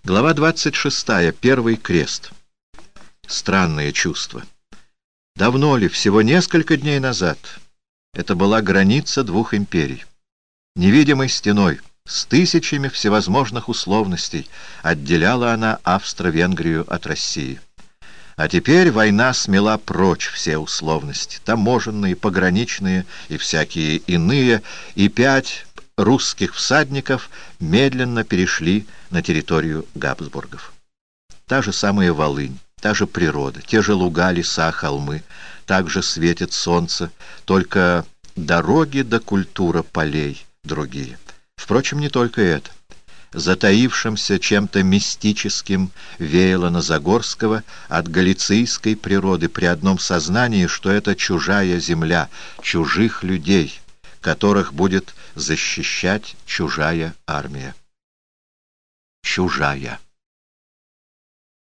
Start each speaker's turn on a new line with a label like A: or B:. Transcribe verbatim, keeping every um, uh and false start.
A: Глава двадцать шестая. Первый крест. Странное чувство. Давно ли, всего несколько дней назад, это была граница двух империй. Невидимой стеной, с тысячами всевозможных условностей, отделяла она Австро-Венгрию от России. А теперь война смела прочь все условности, таможенные, пограничные и всякие иные, и пять русских всадников медленно перешли на территорию Габсбургов. Та же самая Волынь, та же природа, те же луга, леса, холмы, также светит солнце, только дороги да культура полей другие. Впрочем, не только это. Затаившимся чем-то мистическим веяло на Загорского от галицийской природы при одном сознании, что это чужая земля, чужих людей, которых будет защищать чужая армия. Чужая.